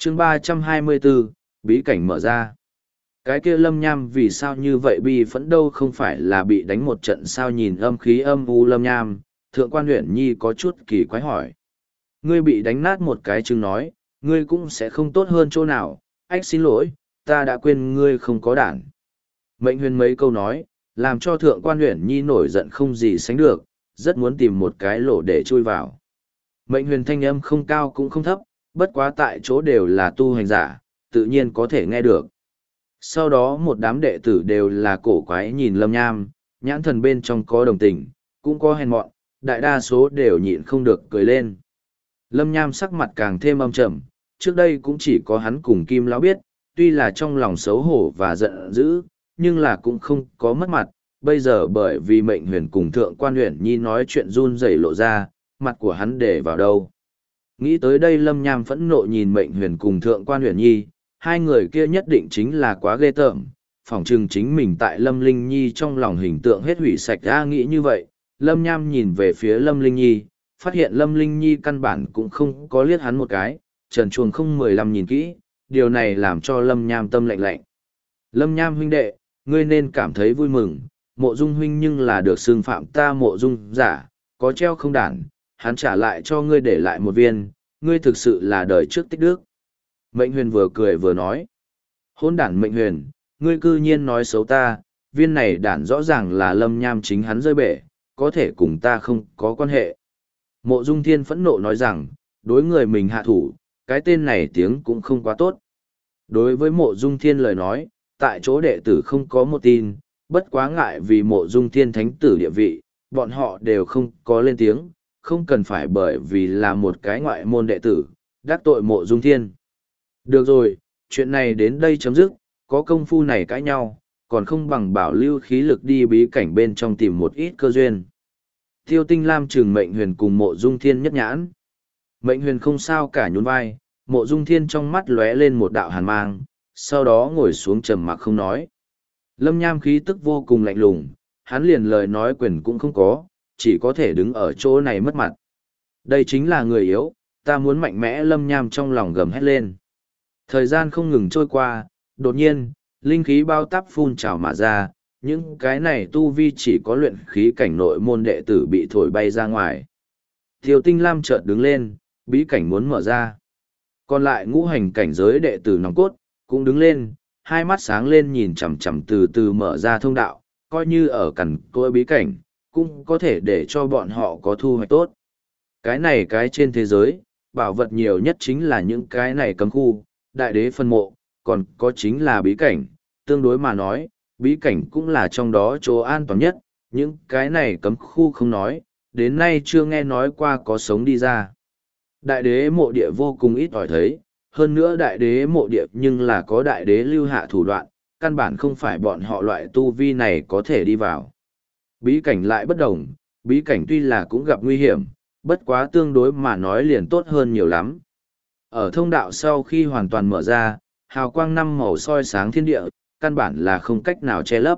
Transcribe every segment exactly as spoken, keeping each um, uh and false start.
chương ba trăm hai mươi bốn, bí cảnh mở ra. Cái kia Lâm Nham vì sao như vậy bi phẫn đâu không phải là bị đánh một trận sao nhìn âm khí âm u Lâm Nham, thượng quan huyện nhi có chút kỳ quái hỏi. Ngươi bị đánh nát một cái chừng nói, ngươi cũng sẽ không tốt hơn chỗ nào, ách xin lỗi, ta đã quên ngươi không có đản. Mệnh huyền mấy câu nói, làm cho thượng quan huyện nhi nổi giận không gì sánh được, rất muốn tìm một cái lỗ để chui vào. Mệnh huyền thanh âm không cao cũng không thấp, bất quá tại chỗ đều là tu hành giả, tự nhiên có thể nghe được. Sau đó một đám đệ tử đều là cổ quái nhìn Lâm Nham, nhãn thần bên trong có đồng tình, cũng có hèn mọn, đại đa số đều nhịn không được cười lên. Lâm Nham sắc mặt càng thêm âm trầm, trước đây cũng chỉ có hắn cùng Kim Lão biết, tuy là trong lòng xấu hổ và giận dữ, nhưng là cũng không có mất mặt, bây giờ bởi vì mệnh huyền cùng thượng quan huyền nhi nói chuyện run rẩy lộ ra, mặt của hắn để vào đâu. Nghĩ tới đây Lâm Nham phẫn nộ nhìn mệnh huyền cùng thượng quan huyền nhi, hai người kia nhất định chính là quá ghê tởm, phỏng chừng chính mình tại Lâm Linh Nhi trong lòng hình tượng hết hủy sạch ra nghĩ như vậy. Lâm Nham nhìn về phía Lâm Linh Nhi, phát hiện Lâm Linh Nhi căn bản cũng không có liếc hắn một cái, trần chuồng không mười lăm nhìn kỹ, điều này làm cho Lâm Nham tâm lạnh lạnh. Lâm Nham huynh đệ, ngươi nên cảm thấy vui mừng, mộ dung huynh nhưng là được xưng phạm ta mộ dung giả, có treo không đản, hắn trả lại cho ngươi để lại một viên, ngươi thực sự là đời trước tích đức. Mệnh huyền vừa cười vừa nói, hôn đản mệnh huyền, ngươi cư nhiên nói xấu ta, viên này đản rõ ràng là Lâm Nham chính hắn rơi bể, có thể cùng ta không có quan hệ. Mộ dung thiên phẫn nộ nói rằng, đối người mình hạ thủ, cái tên này tiếng cũng không quá tốt. Đối với mộ dung thiên lời nói, tại chỗ đệ tử không có một tin, bất quá ngại vì mộ dung thiên thánh tử địa vị, bọn họ đều không có lên tiếng, không cần phải bởi vì là một cái ngoại môn đệ tử, đắc tội mộ dung thiên. Được rồi, chuyện này đến đây chấm dứt, có công phu này cãi nhau, còn không bằng bảo lưu khí lực đi bí cảnh bên trong tìm một ít cơ duyên. Tiêu Tinh Lam trừng mệnh huyền cùng mộ dung thiên nhất nhãn. Mệnh huyền không sao cả nhún vai, mộ dung thiên trong mắt lóe lên một đạo hàn mang, sau đó ngồi xuống trầm mặc không nói. Lâm Nham khí tức vô cùng lạnh lùng, hắn liền lời nói quyền cũng không có, chỉ có thể đứng ở chỗ này mất mặt. Đây chính là người yếu, ta muốn mạnh mẽ. Lâm Nham trong lòng gầm hét lên. Thời gian không ngừng trôi qua, đột nhiên, linh khí bao táp phun trào mà ra, những cái này tu vi chỉ có luyện khí cảnh nội môn đệ tử bị thổi bay ra ngoài. Tiêu Tinh Lam chợt đứng lên, bí cảnh muốn mở ra. Còn lại ngũ hành cảnh giới đệ tử nòng cốt, cũng đứng lên, hai mắt sáng lên nhìn chằm chằm từ từ mở ra thông đạo, coi như ở cằn cỗi bí cảnh, cũng có thể để cho bọn họ có thu hoạch tốt. Cái này cái trên thế giới, bảo vật nhiều nhất chính là những cái này cấm khu, đại đế phân mộ, còn có chính là bí cảnh, tương đối mà nói, bí cảnh cũng là trong đó chỗ an toàn nhất, những cái này cấm khu không nói, đến nay chưa nghe nói qua có sống đi ra. Đại đế mộ địa vô cùng ít ỏi thấy, hơn nữa đại đế mộ địa nhưng là có đại đế lưu hạ thủ đoạn, căn bản không phải bọn họ loại tu vi này có thể đi vào. Bí cảnh lại bất đồng, bí cảnh tuy là cũng gặp nguy hiểm, bất quá tương đối mà nói liền tốt hơn nhiều lắm. Ở thông đạo sau khi hoàn toàn mở ra, hào quang năm màu soi sáng thiên địa, căn bản là không cách nào che lấp.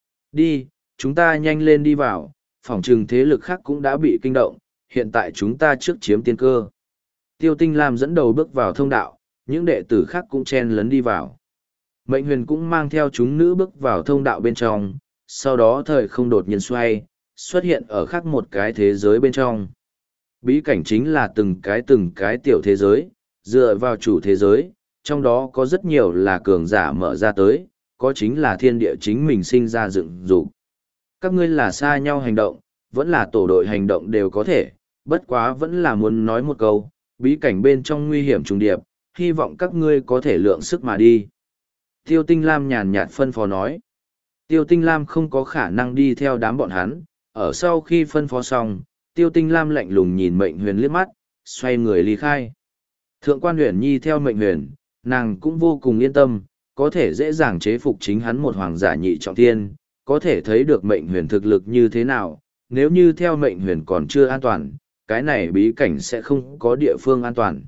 Đi, chúng ta nhanh lên đi vào, phỏng chừng thế lực khác cũng đã bị kinh động, hiện tại chúng ta trước chiếm tiên cơ. Tiêu Tinh Lam dẫn đầu bước vào thông đạo, những đệ tử khác cũng chen lấn đi vào. Mệnh huyền cũng mang theo chúng nữ bước vào thông đạo bên trong, sau đó thời không đột nhiên xoay, xuất hiện ở khác một cái thế giới bên trong. Bí cảnh chính là từng cái từng cái tiểu thế giới, dựa vào chủ thế giới, trong đó có rất nhiều là cường giả mở ra tới, có chính là thiên địa chính mình sinh ra dựng dục. Các ngươi là xa nhau hành động, vẫn là tổ đội hành động đều có thể, bất quá vẫn là muốn nói một câu, bí cảnh bên trong nguy hiểm trùng điệp, hy vọng các ngươi có thể lượng sức mà đi. Tiêu Tinh Lam nhàn nhạt phân phó nói. Tiêu Tinh Lam không có khả năng đi theo đám bọn hắn, ở sau khi phân phó xong, Tiêu Tinh Lam lạnh lùng nhìn Mệnh Huyền liếc mắt, xoay người ly khai. Thượng quan Huyền Nhi theo Mệnh Huyền, nàng cũng vô cùng yên tâm, có thể dễ dàng chế phục chính hắn một hoàng giả nhị trọng thiên, có thể thấy được Mệnh Huyền thực lực như thế nào, nếu như theo Mệnh Huyền còn chưa an toàn, cái này bí cảnh sẽ không có địa phương an toàn.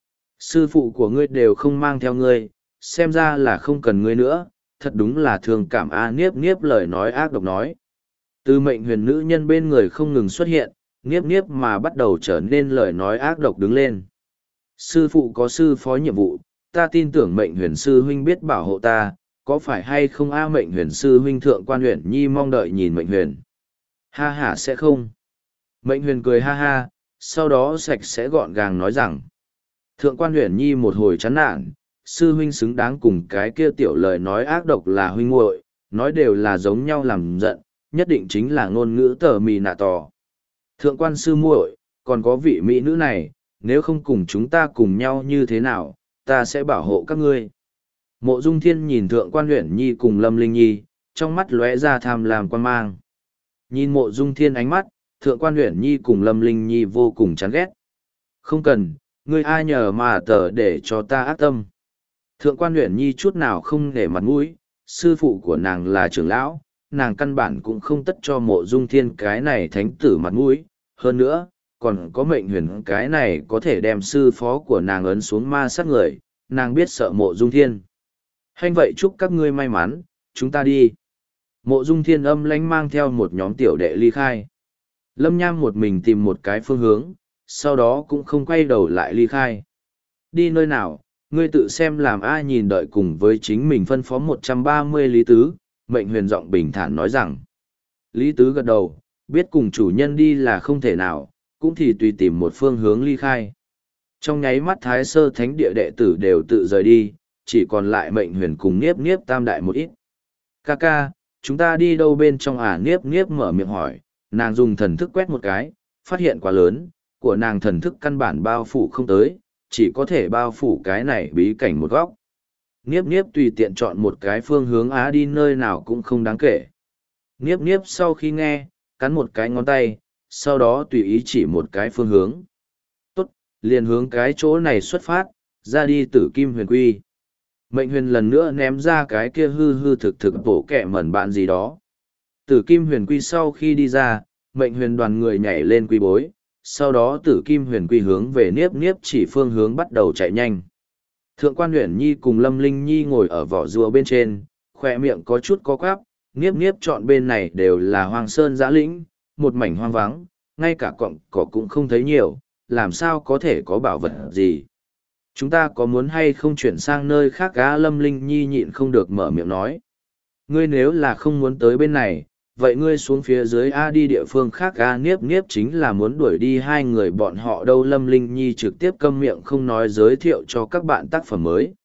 Sư phụ của ngươi đều không mang theo ngươi, xem ra là không cần ngươi nữa, thật đúng là thường cảm a. Niếp Niếp lời nói ác độc nói. Từ Mệnh Huyền nữ nhân bên người không ngừng xuất hiện, Niếp Niếp mà bắt đầu trở nên lời nói ác độc đứng lên. Sư phụ có sư phó nhiệm vụ, ta tin tưởng mệnh huyền sư huynh biết bảo hộ ta, có phải hay không a mệnh huyền sư huynh thượng quan huyền nhi mong đợi nhìn mệnh huyền. Ha ha sẽ không. Mệnh huyền cười ha ha, sau đó sạch sẽ gọn gàng nói rằng. Thượng quan huyền nhi một hồi chán nản, sư huynh xứng đáng cùng cái kia tiểu lời nói ác độc là huynh muội, nói đều là giống nhau làm giận, nhất định chính là ngôn ngữ tờ mì nạ tỏ. Thượng quan sư muội, còn có vị mỹ nữ này, nếu không cùng chúng ta cùng nhau như thế nào, ta sẽ bảo hộ các ngươi. Mộ Dung Thiên nhìn thượng quan Uyển Nhi cùng Lâm Linh Nhi, trong mắt lóe ra tham lam quan mang. Nhìn Mộ Dung Thiên ánh mắt, thượng quan Uyển Nhi cùng Lâm Linh Nhi vô cùng chán ghét. Không cần, ngươi ai nhờ mà tờ để cho ta ác tâm. Thượng quan Uyển Nhi chút nào không để mặt mũi, sư phụ của nàng là trưởng lão, nàng căn bản cũng không tất cho Mộ Dung Thiên cái này thánh tử mặt mũi. Hơn nữa, còn có mệnh huyền cái này có thể đem sư phó của nàng ấn xuống ma sát người, nàng biết sợ Mộ Dung Thiên. Hanh vậy chúc các ngươi may mắn, chúng ta đi. Mộ Dung Thiên âm lãnh mang theo một nhóm tiểu đệ ly khai. Lâm Nham một mình tìm một cái phương hướng, sau đó cũng không quay đầu lại ly khai. Đi nơi nào, ngươi tự xem làm ai nhìn đợi cùng với chính mình phân phó một trăm ba mươi Lý Tứ, mệnh huyền giọng bình thản nói rằng. Lý Tứ gật đầu, biết cùng chủ nhân đi là không thể nào, cũng thì tùy tìm một phương hướng ly khai. Trong nháy mắt Thái Sơ Thánh Địa đệ tử đều tự rời đi, chỉ còn lại mệnh huyền cùng Niếp Niếp tam đại một ít. Ca ca, chúng ta đi đâu bên trong à? Niếp Niếp mở miệng hỏi, nàng dùng thần thức quét một cái, phát hiện quá lớn, của nàng thần thức căn bản bao phủ không tới, chỉ có thể bao phủ cái này bí cảnh một góc. Niếp Niếp tùy tiện chọn một cái phương hướng á đi nơi nào cũng không đáng kể. Niếp Niếp sau khi nghe, cắn một cái ngón tay, sau đó tùy ý chỉ một cái phương hướng. Tốt, liền hướng cái chỗ này xuất phát, ra đi Tử Kim Huyền Quy. Mệnh huyền lần nữa ném ra cái kia hư hư thực thực bổ kẹ mẩn bạn gì đó. Tử Kim Huyền Quy sau khi đi ra, mệnh huyền đoàn người nhảy lên quy bối, sau đó Tử Kim Huyền Quy hướng về Niếp Niếp chỉ phương hướng bắt đầu chạy nhanh. Thượng quan Uyển Nhi cùng Lâm Linh Nhi ngồi ở vỏ rùa bên trên, khỏe miệng có chút có quắp, Niếp Niếp chọn bên này đều là hoang sơn giã lĩnh, một mảnh hoang vắng, ngay cả cọng cỏ cũng không thấy nhiều, làm sao có thể có bảo vật gì. Chúng ta có muốn hay không chuyển sang nơi khác á? Lâm Linh Nhi nhịn không được mở miệng nói. Ngươi nếu là không muốn tới bên này, vậy ngươi xuống phía dưới A đi địa phương khác A. Niếp Niếp chính là muốn đuổi đi hai người bọn họ đâu. Lâm Linh Nhi trực tiếp câm miệng không nói giới thiệu cho các bạn tác phẩm mới.